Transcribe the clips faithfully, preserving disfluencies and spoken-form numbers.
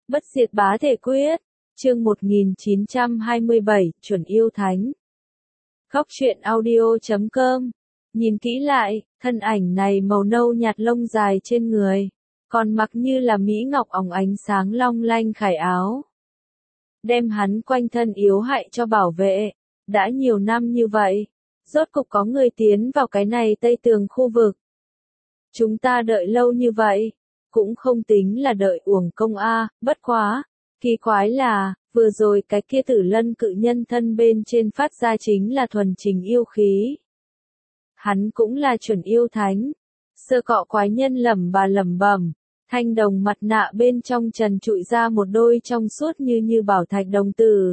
Bất diệt bá thể quyết, chương một nghìn chín trăm hai mươi bảy, chuẩn yêu thánh. Góc truyện audio chấm com. Nhìn kỹ lại, thân ảnh này màu nâu nhạt lông dài trên người, còn mặc như là mỹ ngọc óng ánh sáng long lanh khải áo. Đem hắn quanh thân yếu hại cho bảo vệ, đã nhiều năm như vậy, rốt cục có người tiến vào cái này Tây Tường khu vực. Chúng ta đợi lâu như vậy, cũng không tính là đợi uổng công a, bất quá, kỳ quái là, vừa rồi cái kia Tử Lân cự nhân thân bên trên phát ra chính là thuần trình yêu khí. Hắn cũng là chuẩn yêu thánh. Sơ cọ quái nhân lẩm bà lẩm bẩm, thanh đồng mặt nạ bên trong trần trụi ra một đôi trong suốt như như bảo thạch đồng tử.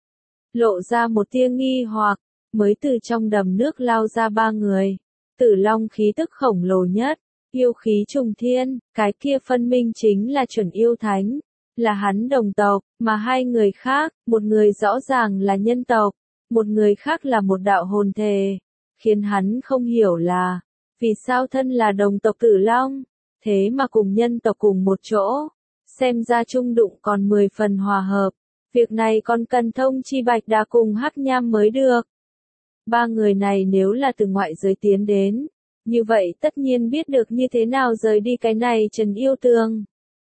Lộ ra một tia nghi hoặc, mới từ trong đầm nước lao ra ba người. Tử Long khí tức khổng lồ nhất, yêu khí trùng thiên, cái kia phân minh chính là chuẩn yêu thánh, là hắn đồng tộc, mà hai người khác, một người rõ ràng là nhân tộc, một người khác là một đạo hồn thể, khiến hắn không hiểu là, vì sao thân là đồng tộc Tử Long, thế mà cùng nhân tộc cùng một chỗ, xem ra chung đụng còn mười phần hòa hợp, việc này còn cần thông chi Bạch Đà cùng Hắc Nham mới được. Ba người này nếu là từ ngoại giới tiến đến, như vậy tất nhiên biết được như thế nào rời đi cái này trần yêu tường.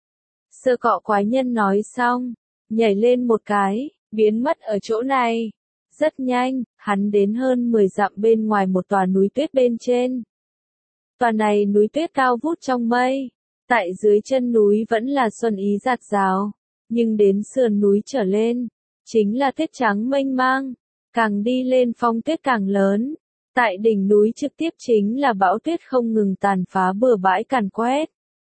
Sơ cọ quái nhân nói xong, nhảy lên một cái, biến mất ở chỗ này. Rất nhanh, hắn đến hơn mười dặm bên ngoài một tòa núi tuyết bên trên. Tòa này núi tuyết cao vút trong mây, tại dưới chân núi vẫn là xuân ý rạt rào, nhưng đến sườn núi trở lên, chính là tuyết trắng mênh mang, càng đi lên phong tuyết càng lớn. Tại đỉnh núi trực tiếp chính là bão tuyết không ngừng tàn phá bừa bãi càn quét.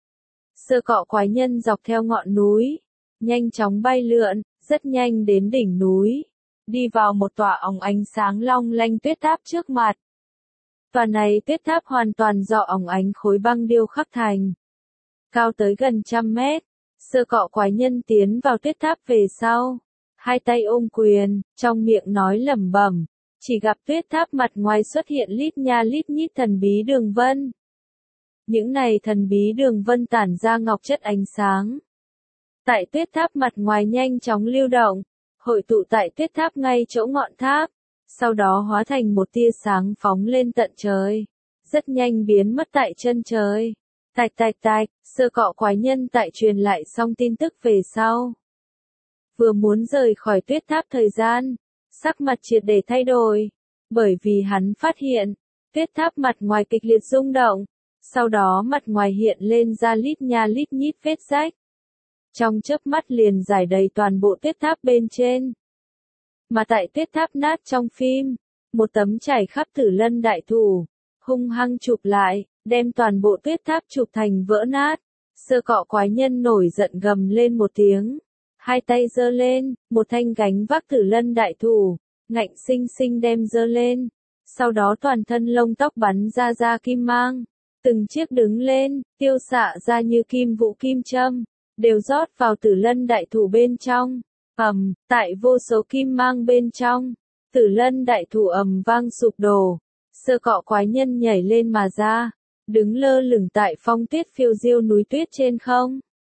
Sơ cọ quái nhân dọc theo ngọn núi, nhanh chóng bay lượn, rất nhanh đến đỉnh núi, đi vào một tòa óng ánh sáng long lanh tuyết tháp trước mặt. Tòa này tuyết tháp hoàn toàn do óng ánh khối băng điêu khắc thành, cao tới gần trăm mét. Sơ cọ quái nhân tiến vào tuyết tháp về sau, hai tay ôm quyền, trong miệng nói lẩm bẩm, chỉ gặp tuyết tháp mặt ngoài xuất hiện lít nha lít nhít thần bí đường vân. Những này thần bí đường vân tản ra ngọc chất ánh sáng. Tại tuyết tháp mặt ngoài nhanh chóng lưu động, hội tụ tại tuyết tháp ngay chỗ ngọn tháp, sau đó hóa thành một tia sáng phóng lên tận trời, rất nhanh biến mất tại chân trời. Tạch tạch tạch, sơ cọ quái nhân tại truyền lại xong tin tức về sau. Vừa muốn rời khỏi tuyết tháp thời gian, sắc mặt triệt để thay đổi, bởi vì hắn phát hiện, tuyết tháp mặt ngoài kịch liệt rung động, sau đó mặt ngoài hiện lên ra lít nha lít nhít vết rách. Trong chớp mắt liền rải đầy toàn bộ tuyết tháp bên trên. Mà tại tuyết tháp nát trong phim, một tấm trải khắp Tử Lân đại thủ, hung hăng chụp lại, đem toàn bộ tuyết tháp chụp thành vỡ nát. Sơ cọ quái nhân nổi giận gầm lên một tiếng, hai tay giơ lên, một thanh gánh vác Tử Lân đại thủ, ngạnh sinh sinh đem giơ lên, sau đó toàn thân lông tóc bắn ra ra kim mang, từng chiếc đứng lên, tiêu xạ ra như kim vụ kim châm, đều rót vào Tử Lân đại thủ bên trong. Ầm, tại vô số kim mang bên trong, Tử Lân đại thủ ầm vang sụp đổ. Sơ cọ quái nhân nhảy lên mà ra, đứng lơ lửng tại phong tuyết phiêu diêu núi tuyết trên không.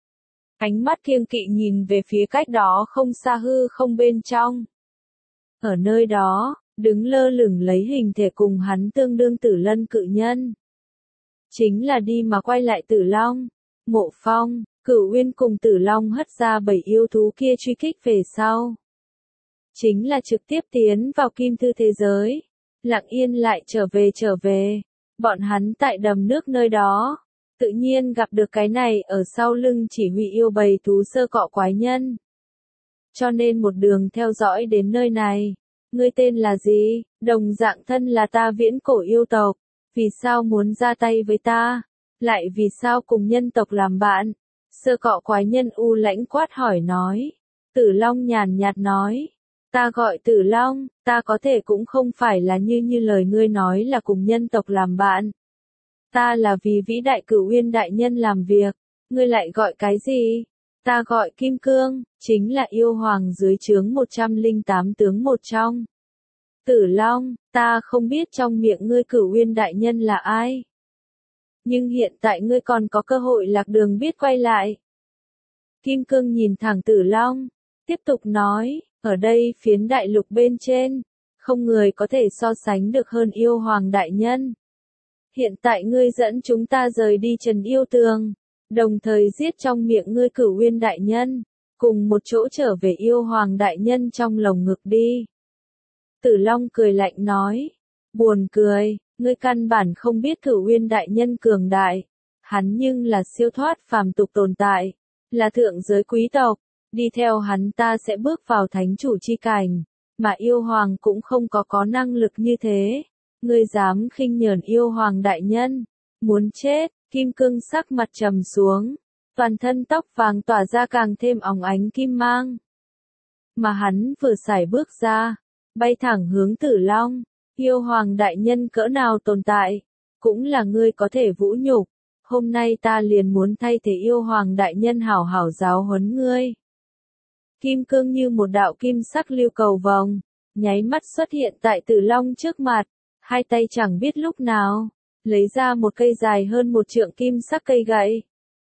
Ánh mắt kiêng kỵ nhìn về phía cách đó không xa hư không bên trong. Ở nơi đó, đứng lơ lửng lấy hình thể cùng hắn tương đương Tử Lân cự nhân. Chính là đi mà quay lại Tử Long, Ngộ Phong, Cửu Uyên cùng Tử Long hất ra bảy yêu thú kia truy kích về sau. Chính là trực tiếp tiến vào kim thư thế giới, lặng yên lại trở về trở về, bọn hắn tại đầm nước nơi đó, tự nhiên gặp được cái này ở sau lưng chỉ huy yêu bầy thú sơ cọ quái nhân. Cho nên một đường theo dõi đến nơi này. Ngươi tên là gì? Đồng dạng thân là ta viễn cổ yêu tộc, vì sao muốn ra tay với ta? Lại vì sao cùng nhân tộc làm bạn? Sơ cọ quái nhân u lãnh quát hỏi nói. Tử Long nhàn nhạt nói, ta gọi Tử Long, ta có thể cũng không phải là như như lời ngươi nói là cùng nhân tộc làm bạn. Ta là vì vĩ đại Cửu Uyên đại nhân làm việc, ngươi lại gọi cái gì? Ta gọi Kim Cương, chính là yêu hoàng dưới trướng một trăm lẻ tám tướng một trong. Tử Long, ta không biết trong miệng ngươi Cửu Uyên đại nhân là ai. Nhưng hiện tại ngươi còn có cơ hội lạc đường biết quay lại. Kim Cương nhìn thẳng Tử Long, tiếp tục nói, ở đây phiến đại lục bên trên, không người có thể so sánh được hơn yêu hoàng đại nhân. Hiện tại ngươi dẫn chúng ta rời đi Trần Yêu Tường, đồng thời giết trong miệng ngươi Cửu Uyên đại nhân, cùng một chỗ trở về yêu hoàng đại nhân trong lồng ngực đi. Tử Long cười lạnh nói, buồn cười, ngươi căn bản không biết Cửu Uyên đại nhân cường đại, hắn nhưng là siêu thoát phàm tục tồn tại, là thượng giới quý tộc, đi theo hắn ta sẽ bước vào thánh chủ chi cảnh, mà yêu hoàng cũng không có có năng lực như thế. Ngươi dám khinh nhờn yêu hoàng đại nhân, muốn chết. Kim Cương sắc mặt trầm xuống, toàn thân tóc vàng tỏa ra càng thêm óng ánh kim mang. Mà hắn vừa sải bước ra, bay thẳng hướng Tử Long, yêu hoàng đại nhân cỡ nào tồn tại, cũng là ngươi có thể vũ nhục, hôm nay ta liền muốn thay thế yêu hoàng đại nhân hảo hảo giáo huấn ngươi. Kim Cương như một đạo kim sắc lưu cầu vòng, nháy mắt xuất hiện tại Tử Long trước mặt, hai tay chẳng biết lúc nào lấy ra một cây dài hơn một trượng kim sắc cây gậy.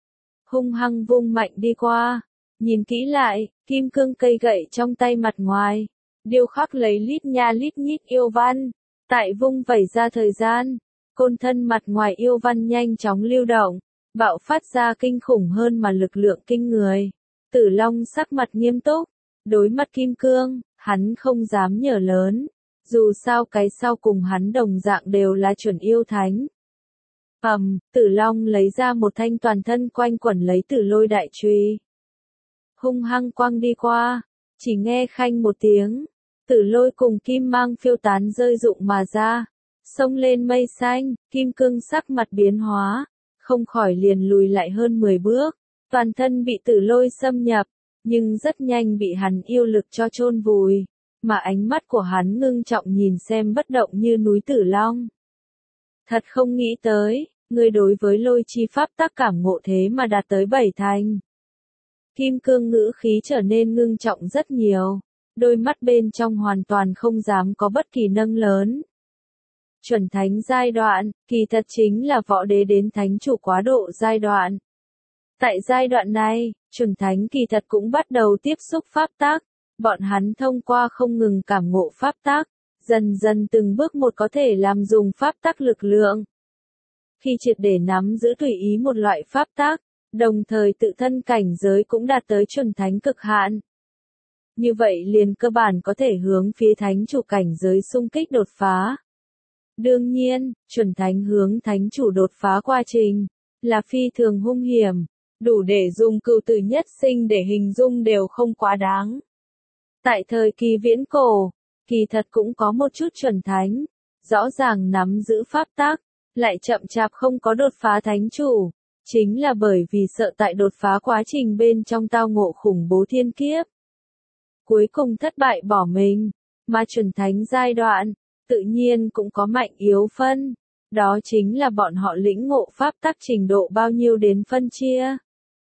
Hung hăng vung mạnh đi qua, nhìn kỹ lại, kim cương cây gậy trong tay mặt ngoài, điêu khắc lấy lít nha lít nhít yêu văn, tại vung vẩy ra thời gian, côn thân mặt ngoài yêu văn nhanh chóng lưu động, bạo phát ra kinh khủng hơn mà lực lượng kinh người. Tử Long sắc mặt nghiêm túc, đối mặt kim cương, hắn không dám nhờ lớn. Dù sao cái sau cùng hắn đồng dạng đều là chuẩn yêu thánh. Ầm, um, Tử Long lấy ra một thanh toàn thân quanh quẩn lấy tử lôi đại chùy. Hung hăng quăng đi qua, chỉ nghe khanh một tiếng, tử lôi cùng kim mang phiêu tán rơi rụng mà ra, xông lên mây xanh, kim cương sắc mặt biến hóa, không khỏi liền lùi lại hơn mười bước, toàn thân bị tử lôi xâm nhập, nhưng rất nhanh bị hắn yêu lực cho chôn vùi. Mà ánh mắt của hắn ngưng trọng nhìn xem bất động như núi Tử Long. Thật không nghĩ tới, ngươi đối với lôi chi pháp tác cảm ngộ thế mà đạt tới bảy thành. Kim Cương ngữ khí trở nên ngưng trọng rất nhiều, đôi mắt bên trong hoàn toàn không dám có bất kỳ nâng lớn. Chuẩn thánh giai đoạn, kỳ thật chính là võ đế đến thánh chủ quá độ giai đoạn. Tại giai đoạn này, chuẩn thánh kỳ thật cũng bắt đầu tiếp xúc pháp tác. Bọn hắn thông qua không ngừng cảm ngộ pháp tác, dần dần từng bước một có thể làm dùng pháp tác lực lượng. Khi triệt để nắm giữ tùy ý một loại pháp tác, đồng thời tự thân cảnh giới cũng đạt tới chuẩn thánh cực hạn. Như vậy liền cơ bản có thể hướng phía thánh chủ cảnh giới xung kích đột phá. Đương nhiên, chuẩn thánh hướng thánh chủ đột phá quá trình, là phi thường hung hiểm, đủ để dùng cựu tử nhất sinh để hình dung đều không quá đáng. Tại thời kỳ viễn cổ, kỳ thật cũng có một chút chuẩn thánh, rõ ràng nắm giữ pháp tác, lại chậm chạp không có đột phá thánh chủ, chính là bởi vì sợ tại đột phá quá trình bên trong tao ngộ khủng bố thiên kiếp. Cuối cùng thất bại bỏ mình, mà chuẩn thánh giai đoạn, tự nhiên cũng có mạnh yếu phân, đó chính là bọn họ lĩnh ngộ pháp tác trình độ bao nhiêu đến phân chia.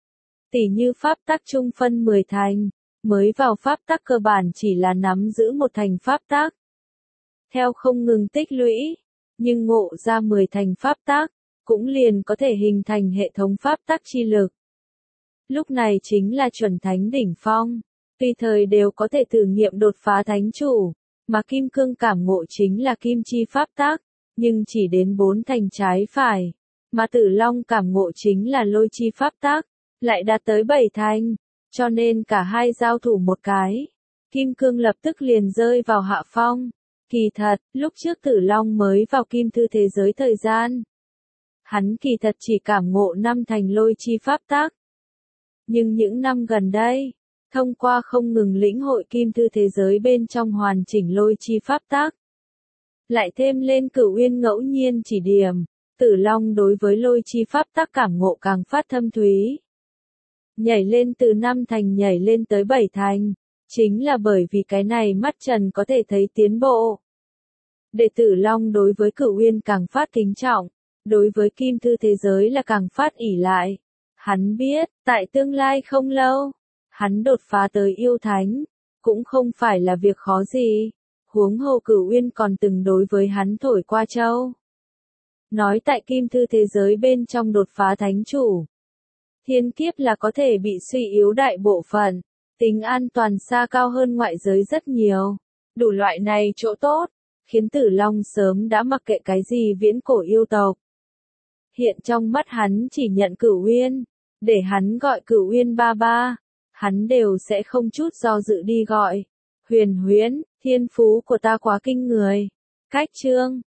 Tỷ như pháp tác trung phân mười thành. Mới vào pháp tắc cơ bản chỉ là nắm giữ một thành pháp tắc. Theo không ngừng tích lũy, nhưng ngộ ra mười thành pháp tắc, cũng liền có thể hình thành hệ thống pháp tắc chi lực. Lúc này chính là chuẩn thánh đỉnh phong, tùy thời đều có thể thử nghiệm đột phá thánh chủ, mà kim cương cảm ngộ chính là kim chi pháp tắc, nhưng chỉ đến bốn thành trái phải, mà Tử Long cảm ngộ chính là lôi chi pháp tắc, lại đạt tới bảy thành. Cho nên cả hai giao thủ một cái, Kim Cương lập tức liền rơi vào hạ phong. Kỳ thật, lúc trước Tử Long mới vào kim thư thế giới thời gian. Hắn kỳ thật chỉ cảm ngộ năm thành lôi chi pháp tác. Nhưng những năm gần đây, thông qua không ngừng lĩnh hội kim thư thế giới bên trong hoàn chỉnh lôi chi pháp tác. Lại thêm lên Cửu Uyên ngẫu nhiên chỉ điểm, Tử Long đối với lôi chi pháp tác cảm ngộ càng phát thâm thúy. Nhảy lên từ năm thành nhảy lên tới bảy thành, chính là bởi vì cái này mắt trần có thể thấy tiến bộ. Đệ tử Long đối với Cửu Uyên càng phát kính trọng, đối với kim thư thế giới là càng phát ỷ lại. Hắn biết, tại tương lai không lâu, hắn đột phá tới yêu thánh, cũng không phải là việc khó gì, huống hồ Cửu Uyên còn từng đối với hắn thổi qua châu. Nói tại kim thư thế giới bên trong đột phá thánh chủ. Thiên kiếp là có thể bị suy yếu đại bộ phận, tính an toàn xa cao hơn ngoại giới rất nhiều. Đủ loại này chỗ tốt, khiến Tử Long sớm đã mặc kệ cái gì viễn cổ yêu tộc. Hiện trong mắt hắn chỉ nhận Cửu Uyên, để hắn gọi Cửu Uyên ba ba, hắn đều sẽ không chút do dự đi gọi. Huyền Huyễn, thiên phú của ta quá kinh người. Cách chương